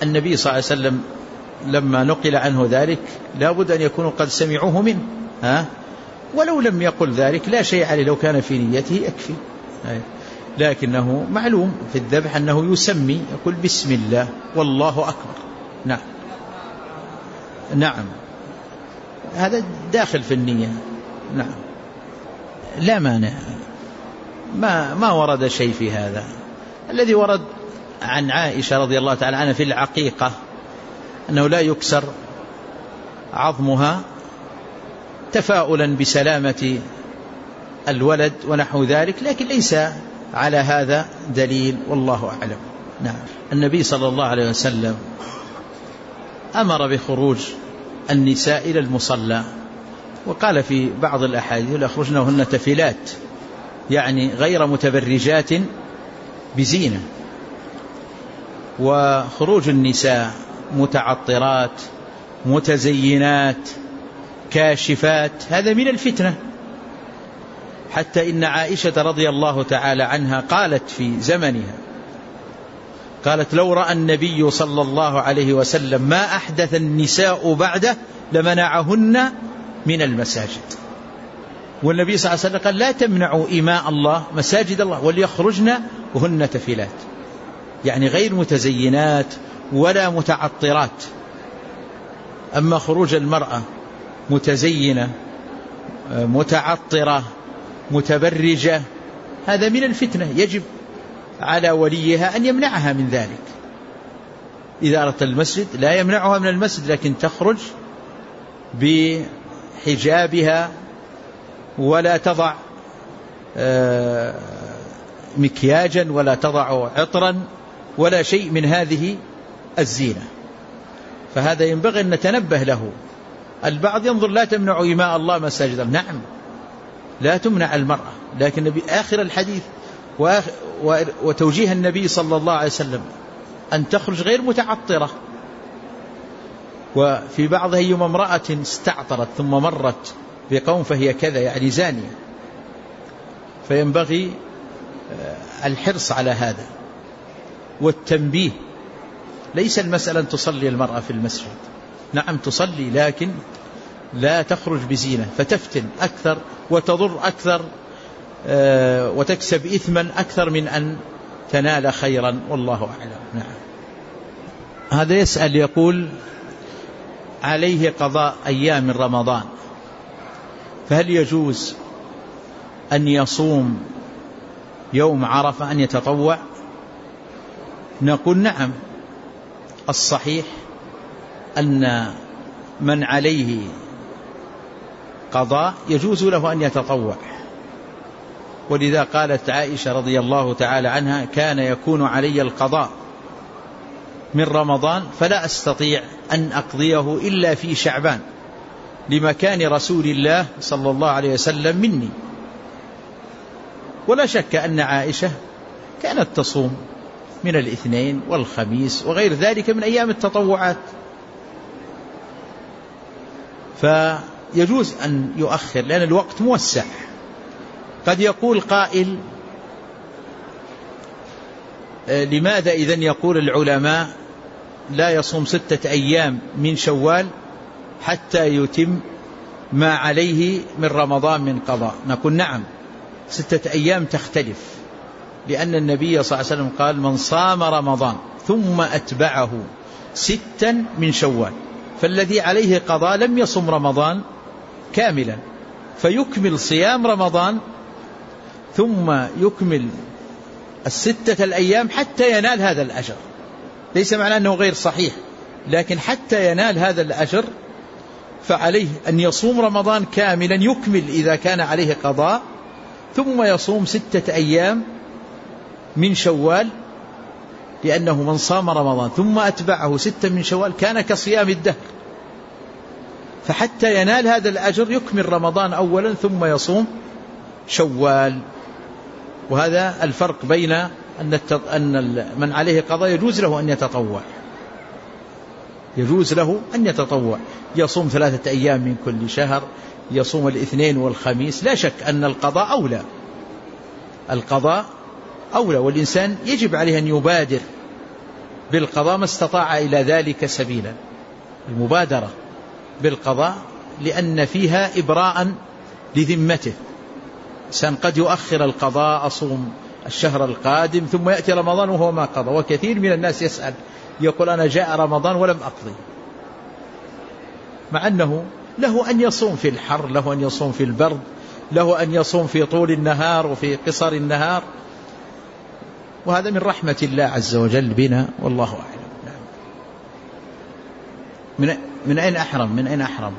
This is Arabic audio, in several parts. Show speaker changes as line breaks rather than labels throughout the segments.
النبي صلى الله عليه وسلم لما نقل عنه ذلك لابد أن يكونوا قد سمعوه منه، ولو لم يقل ذلك لا شيء عليه، لو كان في نيته يكفي. لكنه معلوم في الذبح أنه يسمي، يقول بسم الله والله أكبر. نعم هذا داخل في النية. نعم لا مانع، ما ورد شيء في هذا. الذي ورد عن عائشة رضي الله تعالى عنها في العقيقة أنه لا يكسر عظمها تفاؤلا بسلامة الولد ونحو ذلك، لكن ليس على هذا دليل والله أعلم. نعم. النبي صلى الله عليه وسلم أمر بخروج النساء إلى المصلى، وقال في بعض الأحاديث ليخرجن وهن تفلات، يعني غير متبرجات بزينة. وخروج النساء متعطرات متزينات كاشفات هذا من الفتنة، حتى إن عائشة رضي الله تعالى عنها قالت في زمنها، قالت لو رأى النبي صلى الله عليه وسلم ما أحدث النساء بعده لمنعهن من المساجد. والنبي صلى الله عليه وسلم قال لا تمنعوا إماء الله مساجد الله وليخرجن وهن تفلات، يعني غير متزينات ولا متعطرات. أما خروج المرأة متزينة متعطرة متبرجة هذا من الفتنة، يجب على وليها أن يمنعها من ذلك. إذا أردت المسجد لا يمنعها من المسجد، لكن تخرج بحجابها ولا تضع مكياجا ولا تضع عطرا ولا شيء من هذه الزينة. فهذا ينبغي أن نتنبه له. البعض ينظر لا تمنع إماء الله مساجد الله، نعم لا تمنع المرأة، لكن بآخر الحديث وتوجيه النبي صلى الله عليه وسلم أن تخرج غير متعطرة. وفي بعضها يوم امرأة استعطرت ثم مرت بقوم فهي كذا، يعني زانية. فينبغي الحرص على هذا والتنبيه. ليس المسألة أن تصلي المرأة في المسجد، نعم تصلي لكن لا تخرج بزينة فتفتن أكثر وتضر أكثر وتكسب إثما أكثر من أن تنال خيرا والله أعلم. نعم. هذا يسأل يقول عليه قضاء أيام من رمضان، فهل يجوز أن يصوم يوم عرفة أن يتطوع؟ نقول نعم، الصحيح أن من عليه قضاء يجوز له أن يتطوع. ولذا قالت عائشة رضي الله تعالى عنها كان يكون علي القضاء من رمضان فلا أستطيع أن أقضيه إلا في شعبان لمكان رسول الله صلى الله عليه وسلم مني. ولا شك أن عائشة كانت تصوم من الاثنين والخميس وغير ذلك من أيام التطوعات، فيجوز أن يؤخر لأن الوقت موسع. قد يقول قائل لماذا إذن يقول العلماء لا يصوم 6 أيام من شوال حتى يتم ما عليه من رمضان من قضاء؟ نقول نعم، 6 أيام تختلف، لأن النبي صلى الله عليه وسلم قال من صام رمضان ثم أتبعه 6 من شوال، فالذي عليه قضاء لم يصم رمضان كاملا، فيكمل صيام رمضان ثم يكمل 6 الأيام حتى ينال هذا الأجر. ليس معناه أنه غير صحيح، لكن حتى ينال هذا الأجر فعليه أن يصوم رمضان كاملا يكمل إذا كان عليه قضاء، ثم يصوم 6 أيام من شوال، لأنه من صام رمضان ثم أتبعه 6 من شوال كان كصيام الدهر. فحتى ينال هذا الأجر يكمل رمضان أولا ثم يصوم شوال. وهذا الفرق بين أن من عليه قضاء يجوز له أن يتطوع، يجوز له أن يتطوع، يصوم 3 أيام من كل شهر، يصوم الاثنين والخميس. لا شك أن القضاء أولى، القضاء أولى، والإنسان يجب عليه أن يبادر بالقضاء ما استطاع إلى ذلك سبيلا، المبادرة بالقضاء لأن فيها إبراء لذمته. إنسان قد يؤخر القضاء، أصوم الشهر القادم ثم يأتي رمضان وهو ما قضى، وكثير من الناس يسأل يقول أنا جاء رمضان ولم أقضي، مع أنه له أن يصوم في الحر، له أن يصوم في البرد، له أن يصوم في طول النهار وفي قصر النهار، وهذا من رحمة الله عز وجل بنا، والله أعلم. من أين أحرم؟ من أين أحرم؟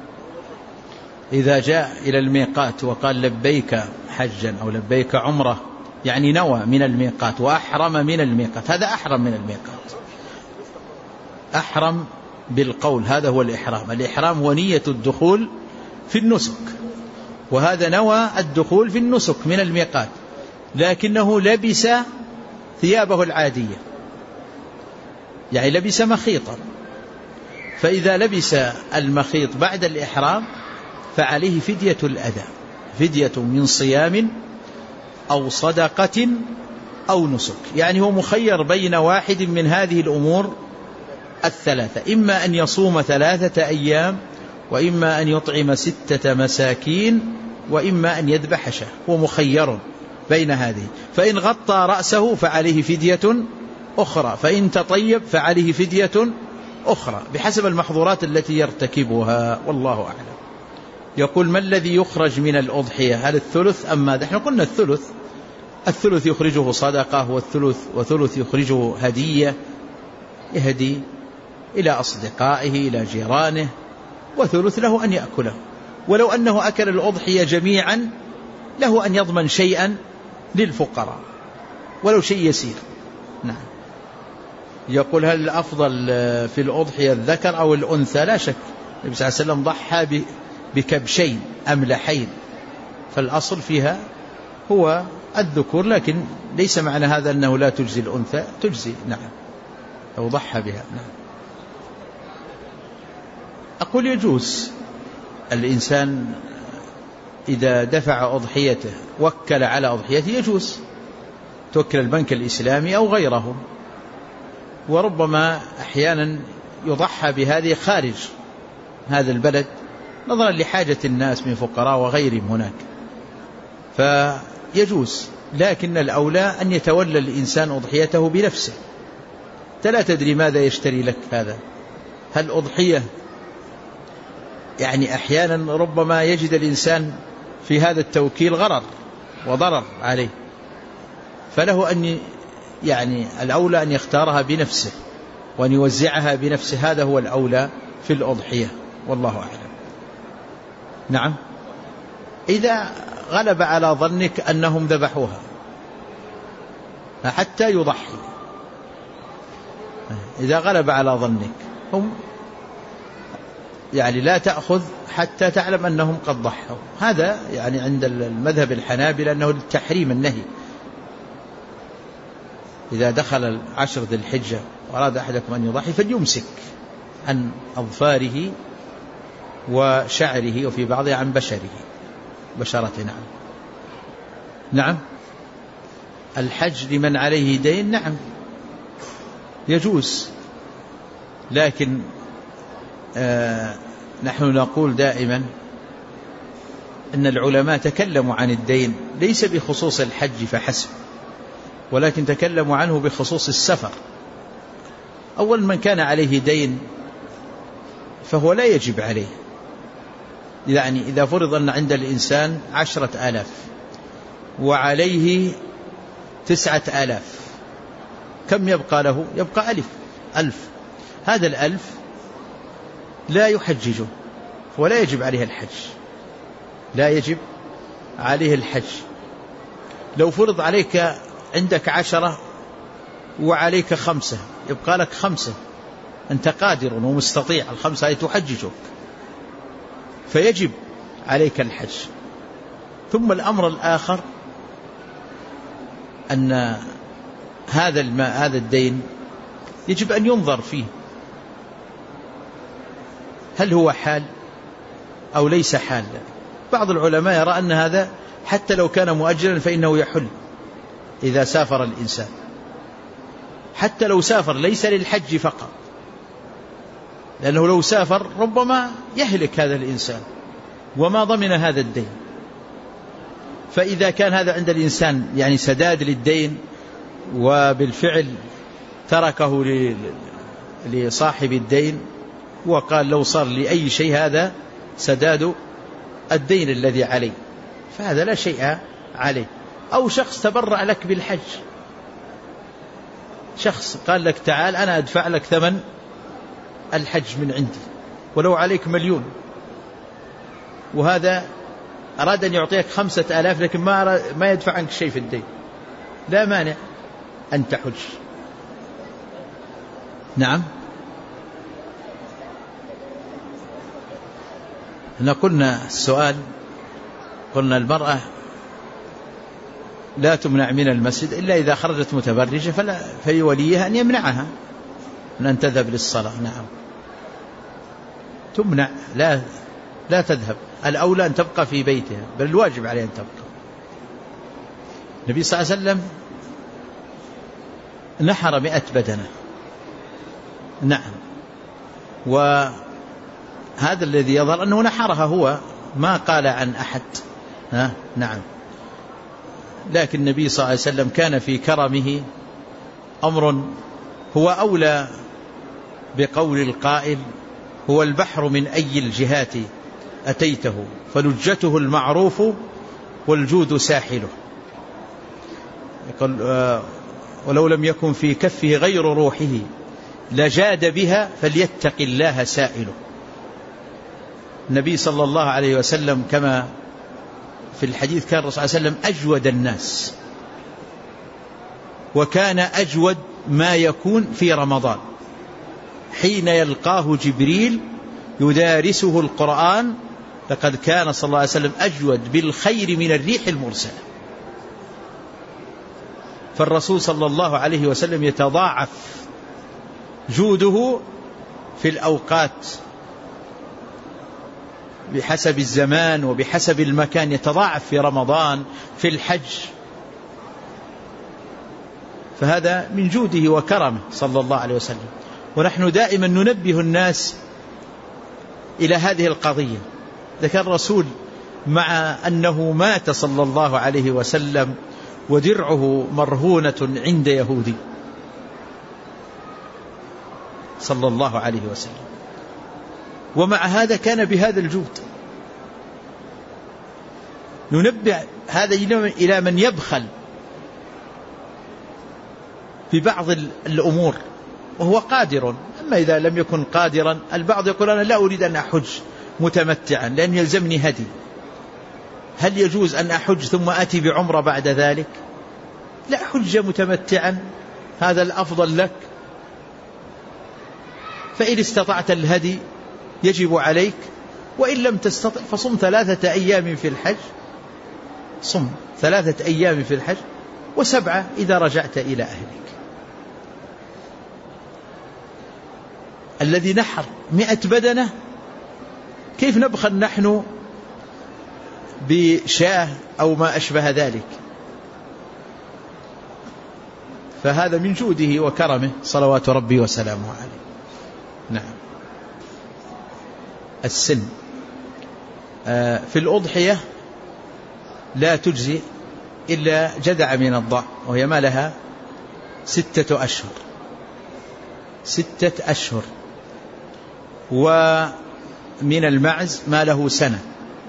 إذا جاء إلى الميقات وقال لبيك حجا أو لبيك عمره، يعني نوى من الميقات وأحرم من الميقات، هذا أحرم من الميقات، أحرم بالقول، هذا هو الإحرام. الإحرام هو نية الدخول في النسك، وهذا نوى الدخول في النسك من الميقات، لكنه لبس ثيابه العادية، يعني لبس مخيطا، فإذا لبس المخيط بعد الإحرام فعليه فدية الأذى، فدية من صيام أو صدقة أو نسك، يعني هو مخير بين واحد من هذه الأمور الثلاثة، إما أن يصوم 3 أيام، وإما أن يطعم 6 مساكين، وإما أن يذبح شاة، هو مخير بين هذه. فإن غطى رأسه فعليه فدية أخرى، فإن تطيب فعليه فدية أخرى بحسب المحظورات التي يرتكبها، والله أعلم. يقول ما الذي يخرج من الأضحية؟ هل الثلث أم ماذا؟ احنا قلنا الثلث يخرجه صدقة، وثلث يخرجه هدية، يهدي إلى أصدقائه إلى جيرانه، وثلث له أن يأكله، ولو أنه أكل الأضحية جميعا له أن يضمن شيئا للفقراء ولو شيء يسير. نعم. يقول هل الأفضل في الأضحية الذكر أو الأنثى؟ لا شك النبي صلى الله عليه وسلم ضحى بكبشين أملحين، فالأصل فيها هو الذكور، لكن ليس معنى هذا أنه لا تجزي الأنثى، تجزي. نعم لو ضحى بها. نعم. أقول يجوز الإنسان إذا دفع أضحيته وكل على أضحيته، يجوز توكل البنك الإسلامي أو غيره، وربما أحيانا يضحى بهذه خارج هذا البلد نظرا لحاجة الناس من فقراء وغيرهم هناك، فيجوز، لكن الأولى أن يتولى الإنسان أضحيته بنفسه. لا تدري ماذا يشتري لك هذا، هل أضحية، يعني أحيانا ربما يجد الإنسان في هذا التوكيل غرر وضرر عليه، فله أن يعني الأولى أن يختارها بنفسه وأن يوزعها بنفسه، هذا هو الأولى في الأضحية، والله أعلم. نعم. إذا غلب على ظنك أنهم ذبحوها حتى يضحي، إذا غلب على ظنك هم يعني لا تأخذ حتى تعلم أنهم قد ضحوا، هذا يعني عند المذهب الحنابلة أنه التحريم النهي. إذا دخل 10 ذي الحجة وأراد أحدكم أن يضحي فليمسك عن أظفاره وشعره، وفي بعضها عن بشرته. نعم. نعم. الحج لمن عليه دين، نعم يجوز، لكن نحن نقول دائما أن العلماء تكلموا عن الدين ليس بخصوص الحج فحسب، ولكن تكلموا عنه بخصوص السفر. أول من كان عليه دين فهو لا يجب عليه، يعني إذا فرض أن عند الإنسان 10,000 وعليه 9,000، كم يبقى له؟ يبقى 1,000. هذا 1,000 لا يحججه ولا يجب عليه الحج، لا يجب عليه الحج. لو فرض عليك عندك 10 وعليك 5، يبقى لك 5، أنت قادر ومستطيع، 5 تحججك، فيجب عليك الحج. ثم الأمر الآخر أن هذا الدين يجب أن ينظر فيه، هل هو حال أو ليس حال. بعض العلماء يرى أن هذا حتى لو كان مؤجلا فإنه يحل إذا سافر الإنسان، حتى لو سافر ليس للحج فقط، لأنه لو سافر ربما يهلك هذا الإنسان وما ضمن هذا الدين. فإذا كان هذا عند الإنسان يعني سداد للدين وبالفعل تركه لصاحب الدين وقال لو صار لي أي شيء هذا سداد الدين الذي عليه، فهذا لا شيء عليه. أو شخص تبرع لك بالحج، شخص قال لك تعال أنا أدفع لك ثمن الحج من عندي ولو عليك 1,000,000، وهذا أراد أن يعطيك 5,000 لكن ما يدفع عنك شيء في الدين، لا مانع أن تحج. نعم. قلنا السؤال، قلنا المرأة لا تمنع من المسجد إلا إذا خرجت متبرجة فلوليها أن يمنعها من أن تذهب للصلاة. نعم تمنع، لا تذهب، الأولى أن تبقى في بيتها، بل الواجب عليها أن تبقى. النبي صلى الله عليه وسلم نحر 100 بدنة. نعم. وهذا الذي يظهر أنه نحرها هو، ما قال عن أحد. نعم. لكن النبي صلى الله عليه وسلم كان في كرمه أمر هو أولى بقول القائل: هو البحر من أي الجهات أتيته فلجته المعروف والجود ساحله. يقول: ولو لم يكن في كفه غير روحه لجاد بها فليتق الله سائله. النبي صلى الله عليه وسلم كما في الحديث كان الرسول صلى الله عليه وسلم أجود الناس، وكان أجود ما يكون في رمضان حين يلقاه جبريل يدارسه القرآن، لقد كان صلى الله عليه وسلم أجود بالخير من الريح المرسلة. فالرسول صلى الله عليه وسلم يتضاعف جوده في الأوقات بحسب الزمان وبحسب المكان، يتضاعف في رمضان، في الحج، فهذا من جوده وكرمه صلى الله عليه وسلم. ونحن دائما ننبه الناس إلى هذه القضية. ذكر الرسول مع أنه مات صلى الله عليه وسلم ودرعه مرهونة عند يهودي صلى الله عليه وسلم، ومع هذا كان بهذا الجود. ننبه هذا إلى من يبخل ببعض الأمور وهو قادر. أما إذا لم يكن قادرا، البعض يقول: أنا لا أريد أن أحج متمتعا لأن يلزمني هدي. هل يجوز أن أحج ثم أتي بعمرة بعد ذلك؟ لا، حج متمتعا، هذا الأفضل لك. فإن استطعت الهدي يجب عليك، وإن لم تستطع فصم 3 أيام في الحج، صم 3 أيام في الحج و7 إذا رجعت إلى أهلك. الذي نحر 100 بدنة، كيف نبخل نحن بشاه أو ما أشبه ذلك؟ فهذا من جوده وكرمه صلوات ربي وسلامه عليه. نعم. السن في الأضحية لا تجزي إلا جذع من الضأن، وهي ما لها 6 أشهر، 6 أشهر. ومن المعز ما له سنة،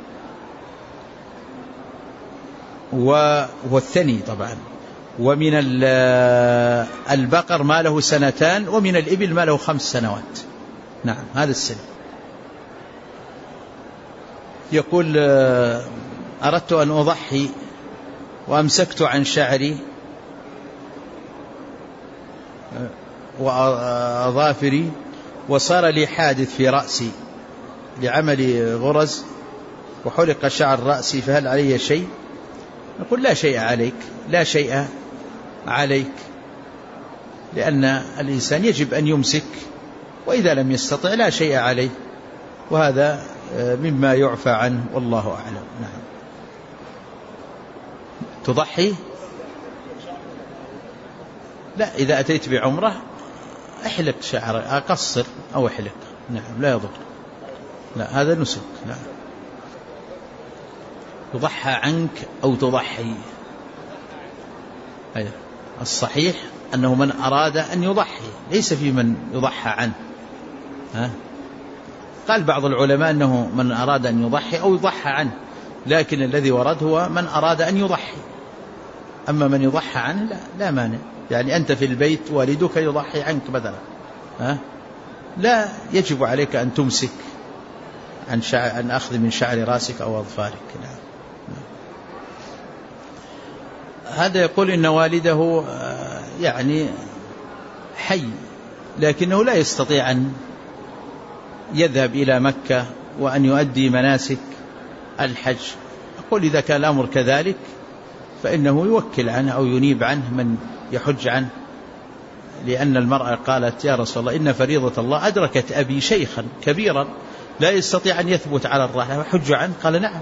وهو الثني طبعا. ومن البقر ما له 2 ومن الإبل ما له 5 سنوات. نعم، هذا السن. يقول: أردت أن أضحي وأمسكت عن شعري وأظافري وصار لي حادث في رأسي لعمل غرز وحلق شعر رأسي، فهل علي شيء؟ نقول: لا شيء عليك، لا شيء عليك، لأن الإنسان يجب أن يمسك، وإذا لم يستطع لا شيء عليه، وهذا مما يعفى عنه، والله أعلم. نعم. تضحي؟ لا، إذا أتيت بعمرة احلق شعر، أقصر أو احلق، نعم لا يضر، لا هذا نسك. نعم. يضحى عنك أو تضحي، الصحيح أنه من أراد أن يضحي، ليس في من يضحى عنه. قال بعض العلماء أنه من أراد أن يضحي أو يضحى عنه، لكن الذي ورد هو من أراد أن يضحي. أما من يضحى عنه لا مانع، يعني أنت في البيت والدك يضحي عنك مثلا، لا يجب عليك أن تمسك عن أخذ من شعر راسك أو أظفارك. نعم. هذا يقول إن والده يعني حي، لكنه لا يستطيع أن يذهب إلى مكة وأن يؤدي مناسك الحج. أقول إذا كان الأمر كذلك فإنه يوكل عنه أو ينيب عنه من يحج عنه، لأن المرأة قالت يا رسول الله إن فريضة الله أدركت أبي شيخا كبيرا لا يستطيع أن يثبت على الراحلة وحج عنه، قال نعم،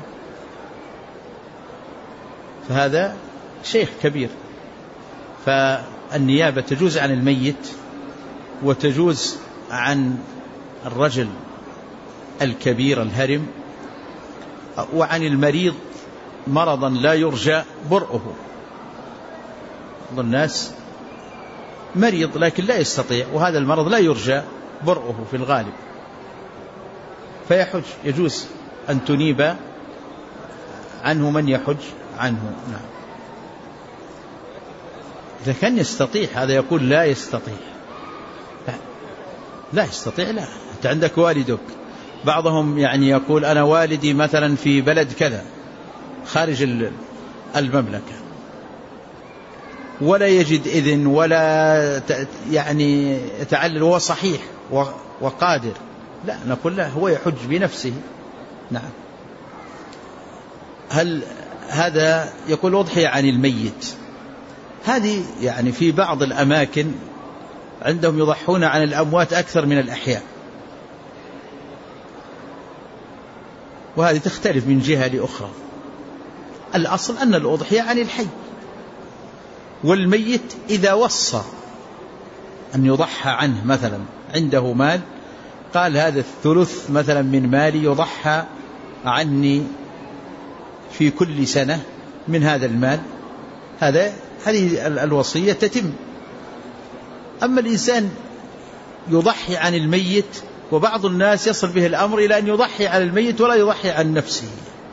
فهذا شيخ كبير. فالنيابة تجوز عن الميت وتجوز عن الرجل الكبير الهرم، وعن المريض مرضا لا يرجى برؤه. بعض الناس مريض لكن لا يستطيع، وهذا المرض لا يرجى برؤه في الغالب، فيحج، يجوز أن تنيب عنه من يحج عنه. نعم. إذا كان يستطيع، هذا يقول لا يستطيع، لا يستطيع، لا. أنت عندك والدك، بعضهم يعني يقول أنا والدي مثلا في بلد كذا خارج المملكة، ولا يجد إذن ولا يعني يتعلل، هو صحيح وقادر، لا نقول له هو يحج بنفسه. نعم. هل هذا يقول أضحي عن الميت؟ هذه يعني في بعض الأماكن عندهم يضحون عن الأموات أكثر من الأحياء، وهذه تختلف من جهة لأخرى. الأصل أن الأضحية عن الحي، والميت إذا وصى أن يضحى عنه، مثلا عنده مال قال هذا الثلث مثلا من مالي يضحى عني في كل سنة من هذا المال، هذه الوصية تتم. أما الإنسان يضحي عن الميت، وبعض الناس يصل به الأمر إلى أن يضحي عن الميت ولا يضحي عن نفسه،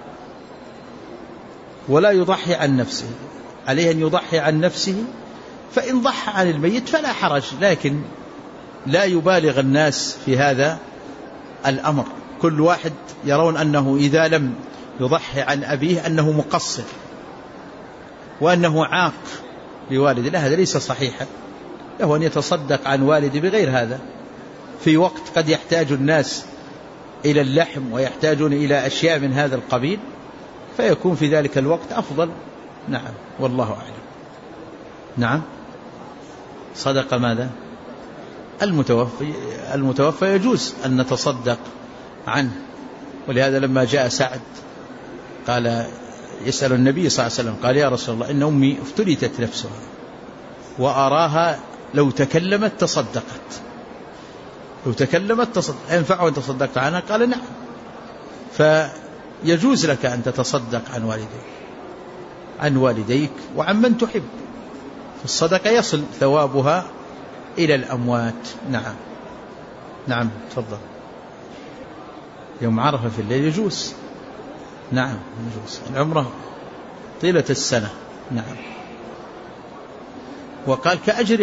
ولا يضحي عن نفسه، عليه أن يضحي عن نفسه، فإن ضحى عن الميت فلا حرج، لكن لا يبالغ الناس في هذا الأمر. كل واحد يرون أنه إذا لم يضحي عن أبيه أنه مقصر وأنه عاق لوالده، لا، هذا ليس صحيحا. له أن يتصدق عن والده بغير هذا، في وقت قد يحتاج الناس إلى اللحم ويحتاجون إلى أشياء من هذا القبيل، فيكون في ذلك الوقت أفضل. نعم، والله أعلم. نعم. صدق ماذا؟ المتوفى يجوز أن نتصدق عنه، ولهذا لما جاء سعد قال يسأل النبي صلى الله عليه وسلم قال يا رسول الله إن أمي افتلتت نفسها وأراها لو تكلمت تصدقت، لو تكلمت ينفع أن تصدقت عنها؟ قال نعم. فيجوز لك أن تتصدق عن والديك وعن من تحب، فالصدقة يصل ثوابها إلى الأموات. نعم. نعم تفضل. يوم عرفة في الليل يجوز، نعم يجوز. العمرة طيلة السنة. نعم. وقال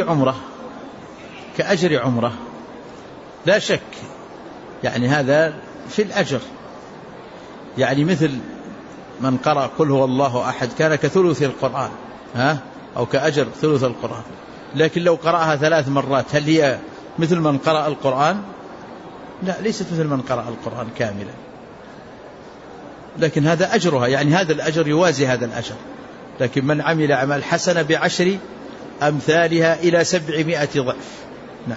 كأجر عمرة لا شك، يعني هذا في الأجر، يعني مثل من قرأ قل هو الله أحد كان كثلث القرآن، أو كأجر ثلث القرآن. لكن لو قرأها 3 مرات هل هي مثل من قرأ القرآن؟ لا، ليست مثل من قرأ القرآن كاملا، لكن هذا أجرها، يعني هذا الأجر يوازي هذا الأجر. لكن من عمل عمل حسنة ب10 أمثالها إلى 700 ضعف. نعم.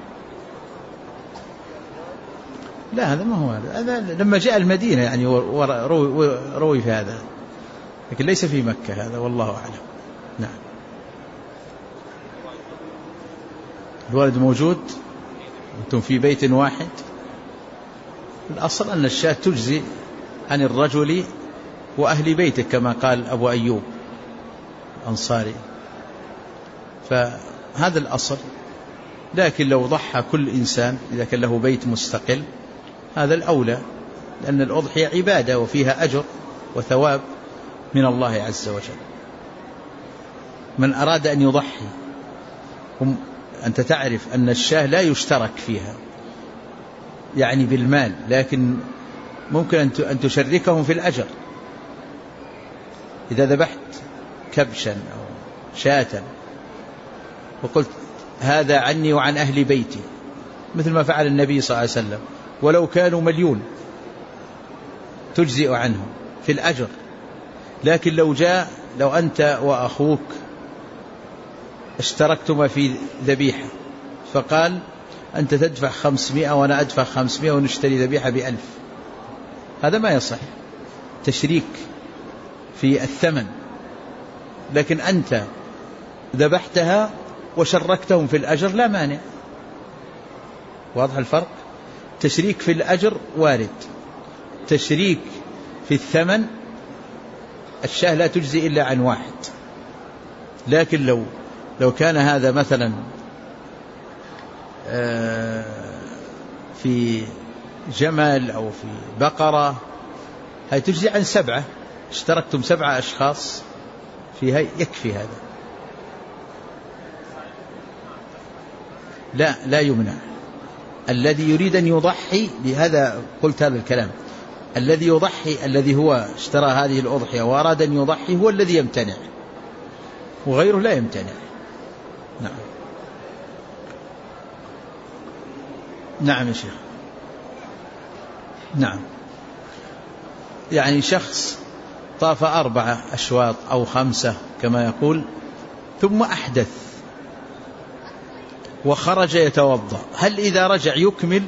لا، هذا ما هو هذا لما جاء المدينة يعني روي في هذا، لكن ليس في مكة هذا، والله أعلم. نعم. الولد موجود أنتم في بيت واحد، الأصل أن الشاة تجزي عن الرجل وأهل بيته كما قال أبو أيوب الأنصاري، فهذا الأصل. لكن لو ضحى كل إنسان إذا كان له بيت مستقل هذا الأولى، لأن الأضحية عبادة وفيها أجر وثواب من الله عز وجل. من أراد أن يضحي، أنت تعرف أن الشاة لا يشترك فيها يعني بالمال، لكن ممكن أن تشركهم في الأجر. إذا ذبحت كبشا أو شاة وقلت هذا عني وعن أهل بيتي، مثل ما فعل النبي صلى الله عليه وسلم، ولو كانوا 1,000,000 تجزئ عنهم في الأجر. لكن لو أنت وأخوك اشتركتما في ذبيحة، فقال أنت تدفع 500 وأنا أدفع 500 ونشتري ذبيحة ب1,000، هذا ما يصح، تشريك في الثمن. لكن أنت ذبحتها وشركتهم في الأجر لا مانع. واضح الفرق؟ تشريك في الأجر وارد، تشريك في الثمن الشاة لا تجزي إلا عن واحد. لكن لو كان هذا مثلا في جمل أو في بقرة، هي تجزي عن 7، اشتركتم 7 أشخاص فيها يكفي هذا. لا يمنع. الذي يريد أن يضحي، لهذا قلت هذا الكلام، الذي يضحي الذي هو اشترى هذه الأضحية وأراد أن يضحي هو الذي يمتنع، وغيره لا يمتنع. نعم يا شيخ. نعم، يعني شخص طاف 4 أشواط أو 5 كما يقول، ثم أحدث وخرج يتوضأ، هل إذا رجع يكمل؟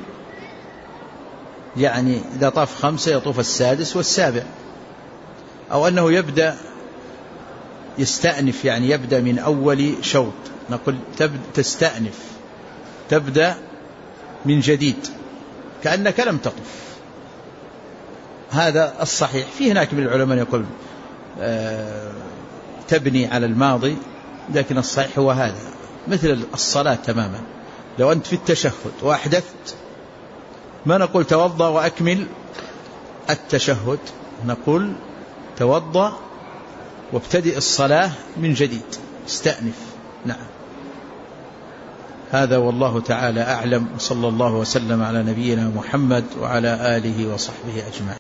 يعني إذا طاف 5 يطوف 6 و7، أو أنه يبدأ يستأنف، يعني يبدأ من أول شوط، نقول تستأنف، تبدأ من جديد كأنك لم تطف. هذا الصحيح. في هناك من العلماء يقول تبني على الماضي، لكن الصحيح هو هذا، مثل الصلاة تماما. لو أنت في التشهد وأحدثت، ما نقول توضأ وأكمل التشهد، نقول توضأ وابتدئ الصلاة من جديد، استأنف. نعم، هذا والله تعالى أعلم، صلى الله وسلم على نبينا محمد وعلى آله وصحبه أجمعين.